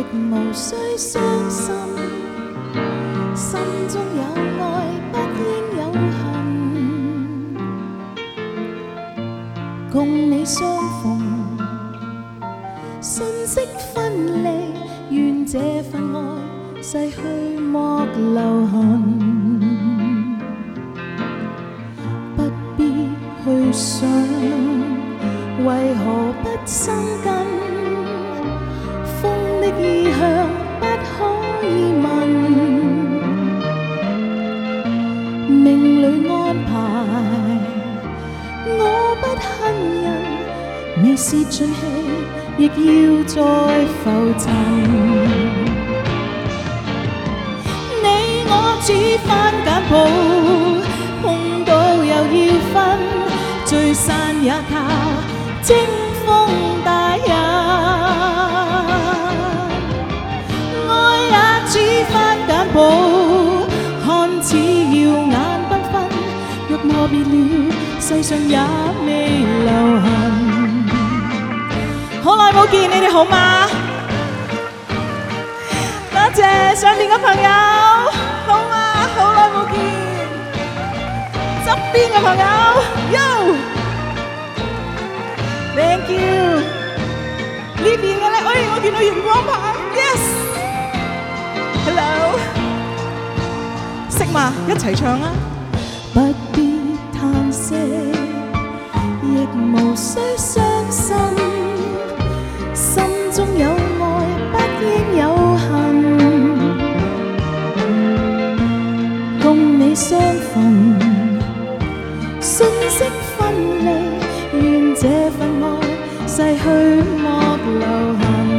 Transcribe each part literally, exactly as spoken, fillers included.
無需傷心，心中有愛不應有恨，共你相逢，瞬息分離，願這份愛逝去莫留痕，不必去想為何不生根。風的意向不可以問，命裏安排我不恨人，未泄盡氣亦要再浮沉。你我似番簡譜，碰到又要分，聚散也靠清風帶引。似番簡譜，看似耀眼繽紛，若磨別了，世上也未留痕。好耐冇見，你哋好嗎？多謝上面嘅朋友，好嗎？好耐冇見。側邊嘅朋友 ，Yo， Thank you。呢邊嘅咧，哎，我見到熒光牌 ，Yes。Hello， 識嘛？一齊唱啊！不必嘆息，亦無需傷心，心中有愛不應有恨，共你相逢，瞬息分離，願這份愛逝去莫留痕。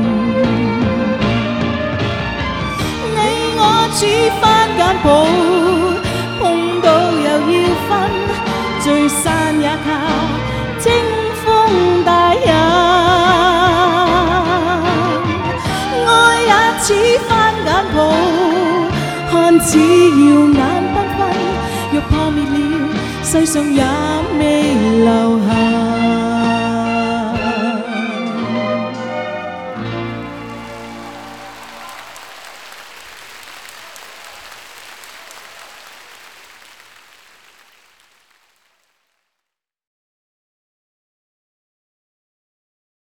似番簡譜，碰到又要分，聚散也靠清風帶引。愛也似番簡譜，看似耀眼繽紛，若破滅了，世上也未留